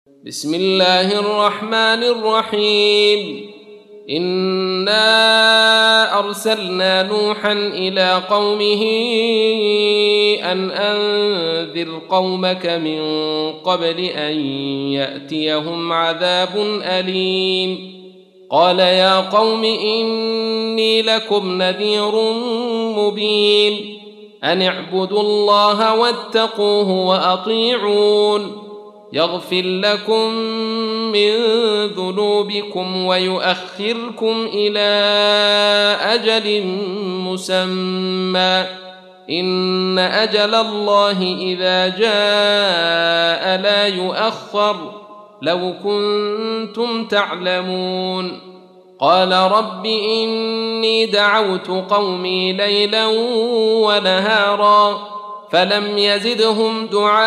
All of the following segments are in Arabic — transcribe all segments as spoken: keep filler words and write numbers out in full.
بسم الله الرحمن الرحيم. إنا أرسلنا نوحا إلى قومه أن أنذر قومك من قبل أن يأتيهم عذاب أليم. قال يا قوم إني لكم نذير مبين أن اعبدوا الله واتقوه وأطيعون يغفر لكم من ذنوبكم ويؤخركم إلى أجل مسمى إن أجل الله إذا جاء لا يؤخر لو كنتم تعلمون. قال رب إني دعوت قومي ليلا ونهارا فلم يزدهم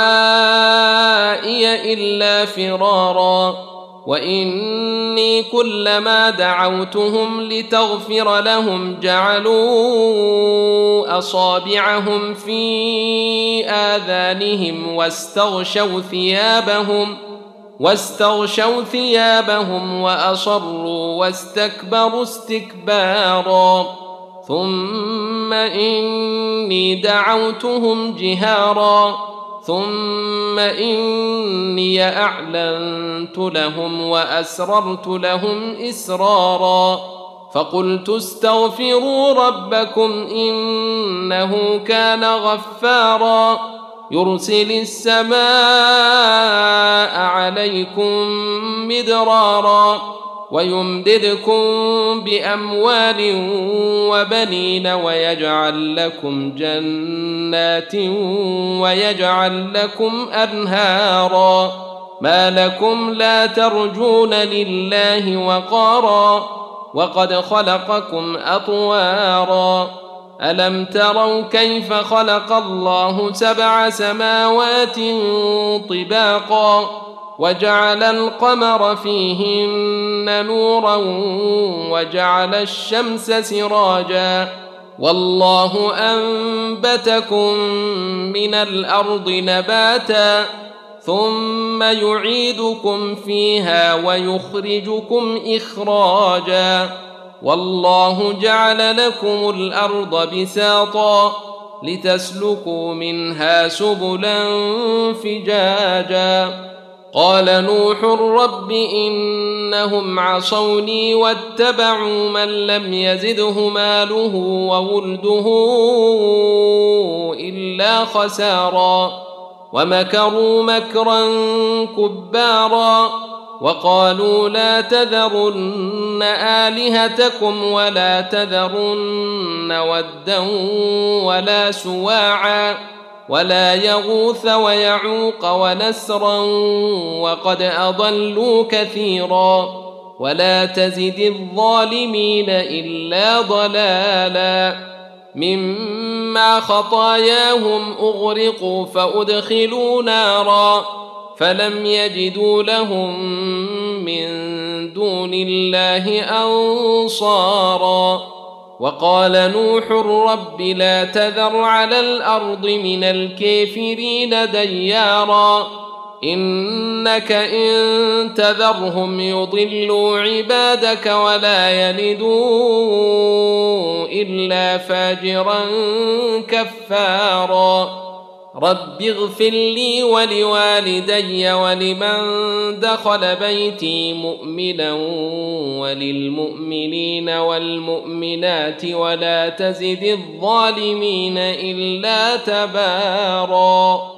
دعائي إلا فرارا وإني كلما دعوتهم لتغفر لهم جعلوا أصابعهم في آذانهم واستغشوا ثيابهم واستغشوا ثيابهم وأصروا واستكبروا استكبارا ثم إني دعوتهم جهارا ثم إني أعلنت لهم وأسررت لهم إسرارا فقلت استغفروا ربكم إنه كان غفارا يرسل السماء عليكم مدرارا ويمددكم بأموال وبنين ويجعل لكم جنات ويجعل لكم أنهارا ما لكم لا ترجون لله وقارا وقد خلقكم أطوارا ألم تروا كيف خلق الله سبع سماوات طباقا وجعل القمر فيهن نورا وجعل الشمس سراجا والله أنبتكم من الأرض نباتا ثم يعيدكم فيها ويخرجكم إخراجا والله جعل لكم الأرض بساطا لتسلكوا منها سبلا فجاجا قال نوح رب إنهم عصوني واتبعوا من لم يزده ماله وولده إلا خسارا ومكروا مكرا كبارا وقالوا لا تذرن آلهتكم ولا تذرن ودا ولا سواعا ولا يغوث ويعوق ونسرا وقد أضلوا كثيرا ولا تزد الظالمين إلا ضلالا مما خطاياهم أغرقوا فأدخلوا نارا فلم يجدوا لهم من دون الله أنصارا وقال نوح رب لا تذر على الأرض من الكافرين ديارا إنك إن تذرهم يضلوا عبادك ولا يلدوا إلا فاجرا كفارا رب اغفر لي ولوالدي ولمن دخل بيتي مؤمنا وللمؤمنين والمؤمنات ولا تزد الظالمين إلا تبارا.